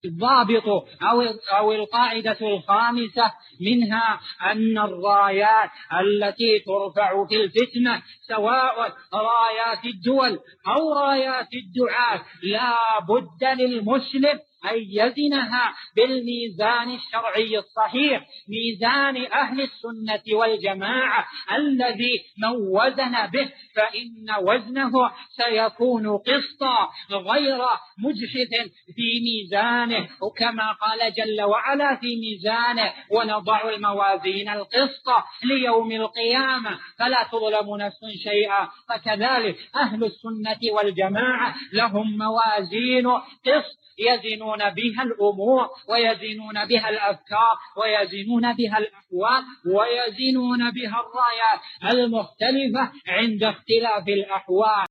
الضابط أو القاعدة الخامسة منها أن الرايات التي ترفع في الفتنة سواء رايات الدول أو رايات الدعاة لا بد للمسلم أن يزنها بالميزان الشرعي الصحيح، ميزان أهل السنة والجماعة الذي من وزن به فإن وزنه سيكون قسطا غير مجحف في ميزانه، وكما قال جل وعلا في ميزانه ونضع الموازين القسط ليوم القيامة فلا تظلم نفس شيئا. فكذلك أهل السنة والجماعة لهم موازين قسط يزنون بها الأمور ويزنون بها الأفكار ويزنون بها الأحوال ويزنون بها الرايات المختلفة عند اختلاف الأحوال.